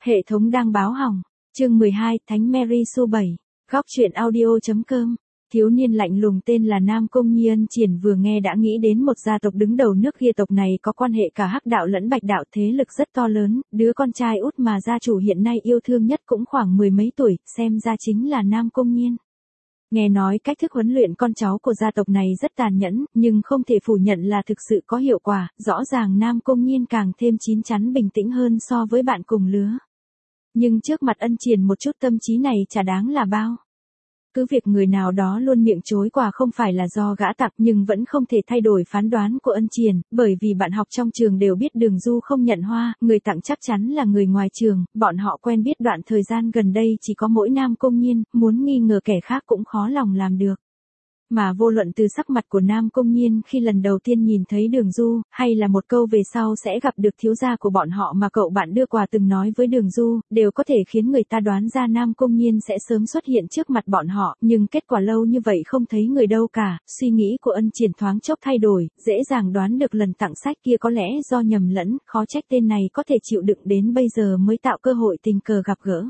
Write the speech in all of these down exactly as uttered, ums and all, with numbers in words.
Hệ thống đang báo hỏng. Chương mười hai, Thánh Mary Sue bảy. Góc truyện audio.com. Thiếu niên lạnh lùng tên là Nam Cung Nhi Ân Triển vừa nghe đã nghĩ đến một gia tộc đứng đầu nước kia. Tộc này có quan hệ cả hắc đạo lẫn bạch đạo, thế lực rất to lớn, đứa con trai út mà gia chủ hiện nay yêu thương nhất cũng khoảng mười mấy tuổi, xem ra chính là Nam Cung Nhiên. Nghe nói cách thức huấn luyện con cháu của gia tộc này rất tàn nhẫn, nhưng không thể phủ nhận là thực sự có hiệu quả, rõ ràng Nam Cung Nhiên càng thêm chín chắn bình tĩnh hơn so với bạn cùng lứa. Nhưng trước mặt Ân Triển một chút tâm trí này chả đáng là bao. Cứ việc người nào đó luôn miệng chối quà không phải là do gã tặc, nhưng vẫn không thể thay đổi phán đoán của Ân Triển, bởi vì bạn học trong trường đều biết Đường Du không nhận hoa, người tặng chắc chắn là người ngoài trường, bọn họ quen biết đoạn thời gian gần đây chỉ có mỗi Nam Cung Nhiên, muốn nghi ngờ kẻ khác cũng khó lòng làm được. Mà vô luận từ sắc mặt của Nam Cung Nhiên khi lần đầu tiên nhìn thấy Đường Du, hay là một câu về sau sẽ gặp được thiếu gia của bọn họ mà cậu bạn đưa quà từng nói với Đường Du, đều có thể khiến người ta đoán ra Nam Cung Nhiên sẽ sớm xuất hiện trước mặt bọn họ, nhưng kết quả lâu như vậy không thấy người đâu cả, suy nghĩ của Ân Triển thoáng chốc thay đổi, dễ dàng đoán được lần tặng sách kia có lẽ do nhầm lẫn, khó trách tên này có thể chịu đựng đến bây giờ mới tạo cơ hội tình cờ gặp gỡ.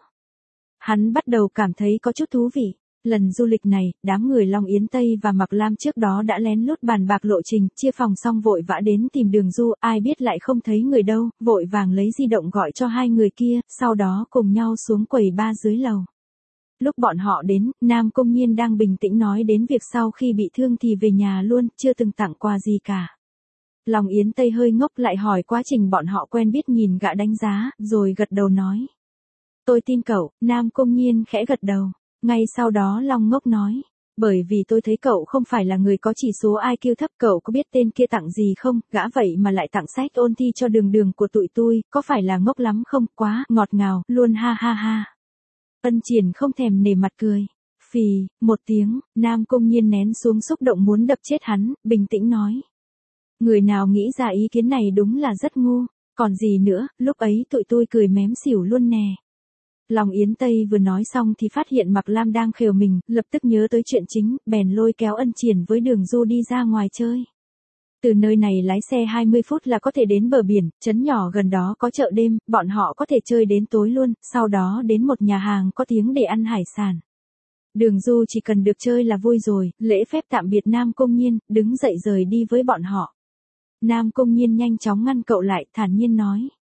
Hắn bắt đầu cảm thấy có chút thú vị. Lần du lịch này, đám người Long Yến Tây và Mạc Lam trước đó đã lén lút bàn bạc lộ trình, chia phòng xong vội vã đến tìm Đường Du, ai biết lại không thấy người đâu, vội vàng lấy di động gọi cho hai người kia, sau đó cùng nhau xuống quầy ba dưới lầu. Lúc bọn họ đến, Nam Cung Nhiên đang bình tĩnh nói đến việc sau khi bị thương thì về nhà luôn, chưa từng tặng quà gì cả. Long Yến Tây hơi ngốc lại hỏi quá trình bọn họ quen biết, nhìn gã đánh giá, rồi gật đầu nói. Tôi tin cậu. Nam Cung Nhiên khẽ gật đầu. Ngay sau đó Long ngốc nói, bởi vì tôi thấy cậu không phải là người có chỉ số i kiu thấp, cậu có biết tên kia tặng gì không, gã vậy mà lại tặng sách ôn thi cho Đường Đường của tụi tôi, có phải là ngốc lắm không, quá ngọt ngào, luôn ha ha ha. Ân Triển không thèm nể mặt cười, phì, một tiếng, Nam Cung Nhiên nén xuống xúc động muốn đập chết hắn, bình tĩnh nói. Người nào nghĩ ra ý kiến này đúng là rất ngu, còn gì nữa, lúc ấy tụi tôi cười mém xỉu luôn nè. Long Yến Tây vừa nói xong thì phát hiện Mạc Lam đang khều mình, lập tức nhớ tới chuyện chính, bèn lôi kéo Ân Triển với Đường Du đi ra ngoài chơi. Từ nơi này lái xe hai mươi phút là có thể đến bờ biển, trấn nhỏ gần đó có chợ đêm, bọn họ có thể chơi đến tối luôn, sau đó đến một nhà hàng có tiếng để ăn hải sản. Đường Du chỉ cần được chơi là vui rồi, lễ phép tạm biệt Nam Cung Nhiên, đứng dậy rời đi với bọn họ. Nam Cung Nhiên nhanh chóng ngăn cậu lại, thản nhiên nói.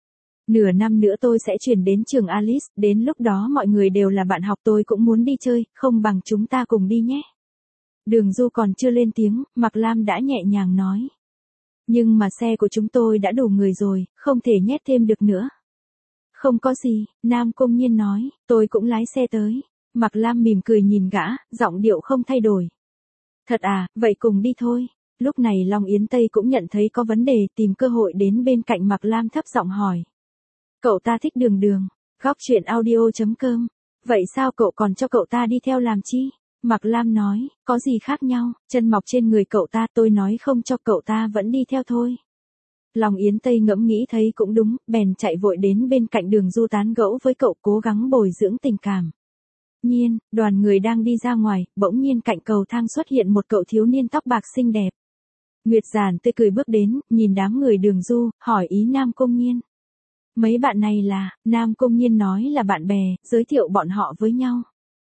Nửa năm nữa tôi sẽ chuyển đến trường Alice, đến lúc đó mọi người đều là bạn học, tôi cũng muốn đi chơi, không bằng chúng ta cùng đi nhé. Đường Du còn chưa lên tiếng, Mạc Lam đã nhẹ nhàng nói. Nhưng mà xe của chúng tôi đã đủ người rồi, không thể nhét thêm được nữa. Không có gì, Nam Cung Nhiên nói, tôi cũng lái xe tới. Mạc Lam mỉm cười nhìn gã, giọng điệu không thay đổi. Thật à, vậy cùng đi thôi. Lúc này Long Yến Tây cũng nhận thấy có vấn đề, tìm cơ hội đến bên cạnh Mạc Lam thấp giọng hỏi. Cậu ta thích Đường Đường. Góc truyện audio.com. Vậy sao cậu còn cho cậu ta đi theo làm chi? Mạc Lam nói, có gì khác nhau, chân mọc trên người cậu ta, tôi nói không cho cậu ta vẫn đi theo thôi. Long Yến Tây ngẫm nghĩ thấy cũng đúng, bèn chạy vội đến bên cạnh Đường Du tán gẫu với cậu, cố gắng bồi dưỡng tình cảm. Nhiên, đoàn người đang đi ra ngoài, bỗng nhiên cạnh cầu thang xuất hiện một cậu thiếu niên tóc bạc xinh đẹp. Nguyệt Giản tươi cười bước đến, nhìn đám người Đường Du, hỏi ý Nam Cung Nhiên. Mấy bạn này là, Nam Cung Nhiên nói là bạn bè, giới thiệu bọn họ với nhau.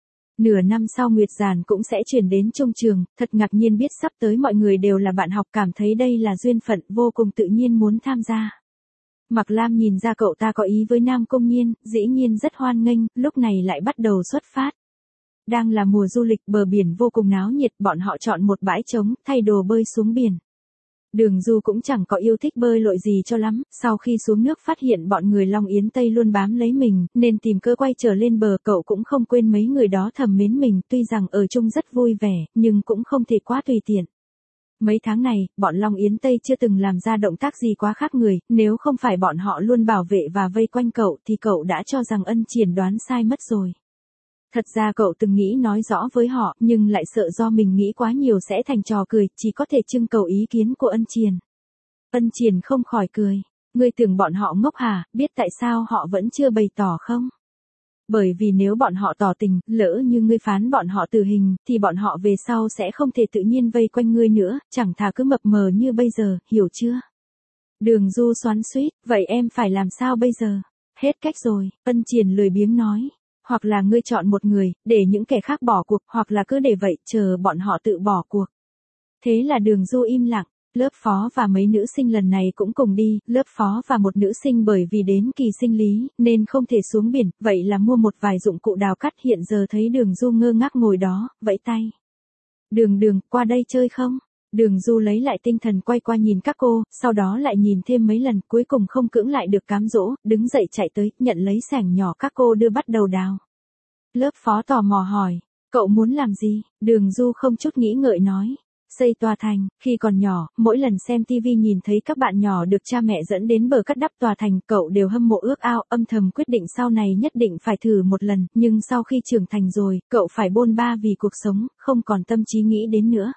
Nửa năm sau Nguyệt Giản cũng sẽ chuyển đến trung trường, thật ngạc nhiên biết sắp tới mọi người đều là bạn học, cảm thấy đây là duyên phận, vô cùng tự nhiên muốn tham gia. Mạc Lam nhìn ra cậu ta có ý với Nam Cung Nhiên, dĩ nhiên rất hoan nghênh, lúc này lại bắt đầu xuất phát. Đang là mùa du lịch, bờ biển vô cùng náo nhiệt, bọn họ chọn một bãi trống, thay đồ bơi xuống biển. Đường Du cũng chẳng có yêu thích bơi lội gì cho lắm, sau khi xuống nước phát hiện bọn người Long Yến Tây luôn bám lấy mình, nên tìm cơ quay trở lên bờ, cậu cũng không quên mấy người đó thầm mến mình, tuy rằng ở chung rất vui vẻ, nhưng cũng không thể quá tùy tiện. Mấy tháng này, bọn Long Yến Tây chưa từng làm ra động tác gì quá khác người, nếu không phải bọn họ luôn bảo vệ và vây quanh cậu thì cậu đã cho rằng Ân Triển đoán sai mất rồi. Thật ra cậu từng nghĩ nói rõ với họ, nhưng lại sợ do mình nghĩ quá nhiều sẽ thành trò cười, chỉ có thể trưng cầu ý kiến của Ân Triển. Ân Triển không khỏi cười. Ngươi tưởng bọn họ ngốc hả, biết tại sao họ vẫn chưa bày tỏ không? Bởi vì nếu bọn họ tỏ tình, lỡ như ngươi phán bọn họ tử hình, thì bọn họ về sau sẽ không thể tự nhiên vây quanh ngươi nữa, chẳng thà cứ mập mờ như bây giờ, hiểu chưa? Đường Du xoắn xuýt, vậy em phải làm sao bây giờ? Hết cách rồi, Ân Triền lười biếng nói. Hoặc là ngươi chọn một người, để những kẻ khác bỏ cuộc, hoặc là cứ để vậy, chờ bọn họ tự bỏ cuộc. Thế là Đường Du im lặng. Lớp phó và mấy nữ sinh lần này cũng cùng đi, lớp phó và một nữ sinh bởi vì đến kỳ sinh lý, nên không thể xuống biển, vậy là mua một vài dụng cụ đào cắt. Hiện giờ thấy Đường Du ngơ ngác ngồi đó, vẫy tay. Đường Đường, qua đây chơi không? Đường Du lấy lại tinh thần quay qua nhìn các cô, sau đó lại nhìn thêm mấy lần, cuối cùng không cưỡng lại được cám dỗ, đứng dậy chạy tới, nhận lấy xẻng nhỏ các cô đưa bắt đầu đào. Lớp phó tò mò hỏi, cậu muốn làm gì? Đường Du không chút nghĩ ngợi nói. Xây tòa thành, khi còn nhỏ, mỗi lần xem tivi nhìn thấy các bạn nhỏ được cha mẹ dẫn đến bờ cắt đắp tòa thành, cậu đều hâm mộ ước ao, âm thầm quyết định sau này nhất định phải thử một lần, nhưng sau khi trưởng thành rồi, cậu phải bôn ba vì cuộc sống, không còn tâm trí nghĩ đến nữa.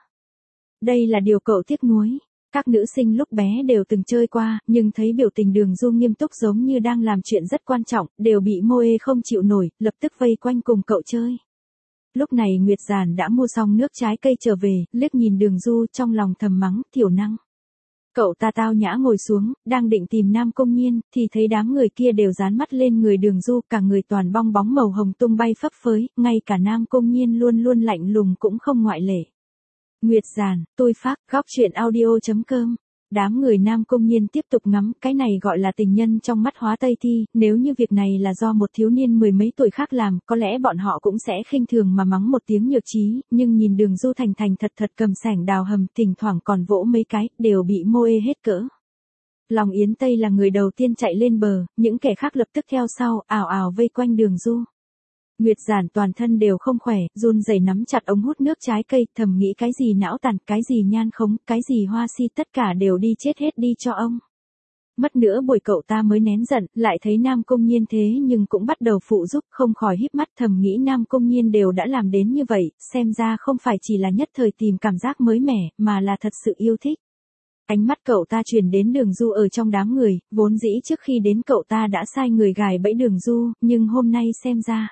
Đây là điều cậu tiếc nuối. Các nữ sinh lúc bé đều từng chơi qua, nhưng thấy biểu tình Đường Du nghiêm túc giống như đang làm chuyện rất quan trọng, đều bị mô ê không chịu nổi, lập tức vây quanh cùng cậu chơi. Lúc này Nguyệt Giản đã mua xong nước trái cây trở về, liếc nhìn Đường Du trong lòng thầm mắng, thiểu năng. Cậu ta tao nhã ngồi xuống, đang định tìm Nam Công Nhiên, thì thấy đám người kia đều dán mắt lên người Đường Du, cả người toàn bong bóng màu hồng tung bay phấp phới, ngay cả Nam Công Nhiên luôn luôn lạnh lùng cũng không ngoại lệ. Nguyệt Giản, tôi phát, góc truyện audio chấm com. Đám người Nam Công Nhiên tiếp tục ngắm, cái này gọi là tình nhân trong mắt Hóa Tây Thi, nếu như việc này là do một thiếu niên mười mấy tuổi khác làm, có lẽ bọn họ cũng sẽ khinh thường mà mắng một tiếng nhược trí, nhưng nhìn Đường Du thành thành thật thật cầm xẻng đào hầm, thỉnh thoảng còn vỗ mấy cái, đều bị mô ê hết cỡ. Long Yến Tây là người đầu tiên chạy lên bờ, những kẻ khác lập tức theo sau, ào ào vây quanh Đường Du. Nguyệt Giản toàn thân đều không khỏe, run rẩy nắm chặt ống hút nước trái cây, thầm nghĩ cái gì não tàn, cái gì nhan khống, cái gì hoa si, tất cả đều đi chết hết đi cho ông. Mất nữa buổi cậu ta mới nén giận, lại thấy Nam Công Nhiên thế nhưng cũng bắt đầu phụ giúp, không khỏi híp mắt thầm nghĩ Nam Công Nhiên đều đã làm đến như vậy, xem ra không phải chỉ là nhất thời tìm cảm giác mới mẻ, mà là thật sự yêu thích. Ánh mắt cậu ta chuyển đến Đường Du ở trong đám người, vốn dĩ trước khi đến cậu ta đã sai người gài bẫy Đường Du, nhưng hôm nay xem ra.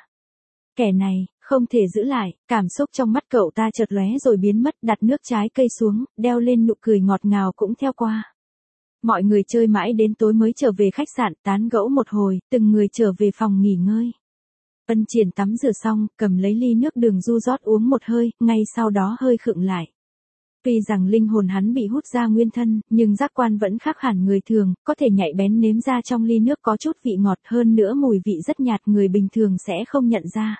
Kẻ này, không thể giữ lại, cảm xúc trong mắt cậu ta chợt lóe rồi biến mất, đặt nước trái cây xuống, đeo lên nụ cười ngọt ngào cũng theo qua. Mọi người chơi mãi đến tối mới trở về khách sạn, tán gẫu một hồi, từng người trở về phòng nghỉ ngơi. Ân Triển tắm rửa xong, cầm lấy ly nước Đường Du rót uống một hơi, ngay sau đó hơi khựng lại. Tuy rằng linh hồn hắn bị hút ra nguyên thân, nhưng giác quan vẫn khác hẳn người thường, có thể nhạy bén nếm ra trong ly nước có chút vị ngọt, hơn nữa mùi vị rất nhạt, người bình thường sẽ không nhận ra.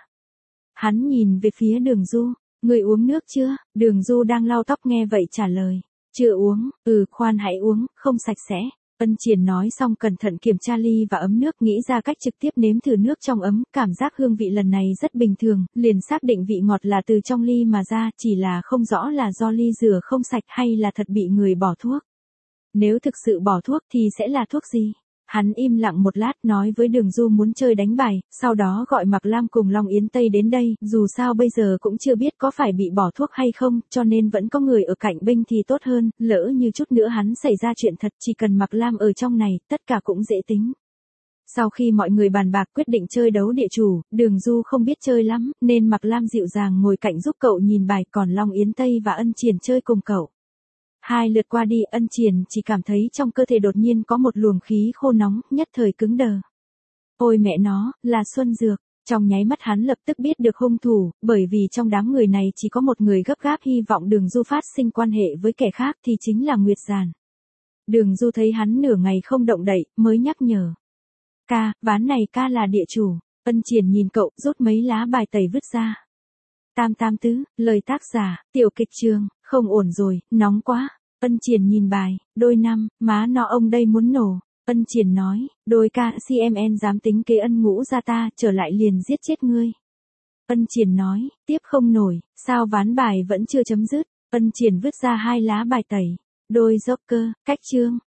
Hắn nhìn về phía Đường Du, người uống nước chưa? Đường Du đang lau tóc nghe vậy trả lời, chưa uống, ừ khoan hãy uống, không sạch sẽ. Ân Triển nói xong cẩn thận kiểm tra ly và ấm nước, nghĩ ra cách trực tiếp nếm thử nước trong ấm, cảm giác hương vị lần này rất bình thường, liền xác định vị ngọt là từ trong ly mà ra, chỉ là không rõ là do ly rửa không sạch hay là thật bị người bỏ thuốc. Nếu thực sự bỏ thuốc thì sẽ là thuốc gì? Hắn im lặng một lát nói với Đường Du muốn chơi đánh bài, sau đó gọi Mạc Lam cùng Long Yến Tây đến đây, dù sao bây giờ cũng chưa biết có phải bị bỏ thuốc hay không, cho nên vẫn có người ở cạnh bên thì tốt hơn, lỡ như chút nữa hắn xảy ra chuyện thật, chỉ cần Mạc Lam ở trong này, tất cả cũng dễ tính. Sau khi mọi người bàn bạc quyết định chơi đấu địa chủ, Đường Du không biết chơi lắm, nên Mạc Lam dịu dàng ngồi cạnh giúp cậu nhìn bài, còn Long Yến Tây và Ân Triển chơi cùng cậu. Hai lượt qua đi, Ân Triển chỉ cảm thấy trong cơ thể đột nhiên có một luồng khí khô nóng, nhất thời cứng đờ. Ôi mẹ nó, là Xuân Dược. Trong nháy mắt hắn lập tức biết được hung thủ, bởi vì trong đám người này chỉ có một người gấp gáp hy vọng Đường Du phát sinh quan hệ với kẻ khác thì chính là Nguyệt Giản. Đường Du thấy hắn nửa ngày không động đậy, mới nhắc nhở. Ca, ván này ca là địa chủ. Ân Triển nhìn cậu, rút mấy lá bài tẩy vứt ra. Tam tam tứ, lời tác giả, tiểu kịch trường, không ổn rồi, nóng quá. Ân Triển nhìn bài, đôi năm, má nó ông đây muốn nổ. Ân Triển nói, đôi ca xê em en dám tính kế Ân Ngũ ra ta, trở lại liền giết chết ngươi. Ân Triển nói, tiếp không nổi, sao ván bài vẫn chưa chấm dứt. Ân Triển vứt ra hai lá bài tẩy, đôi Joker, cách chương.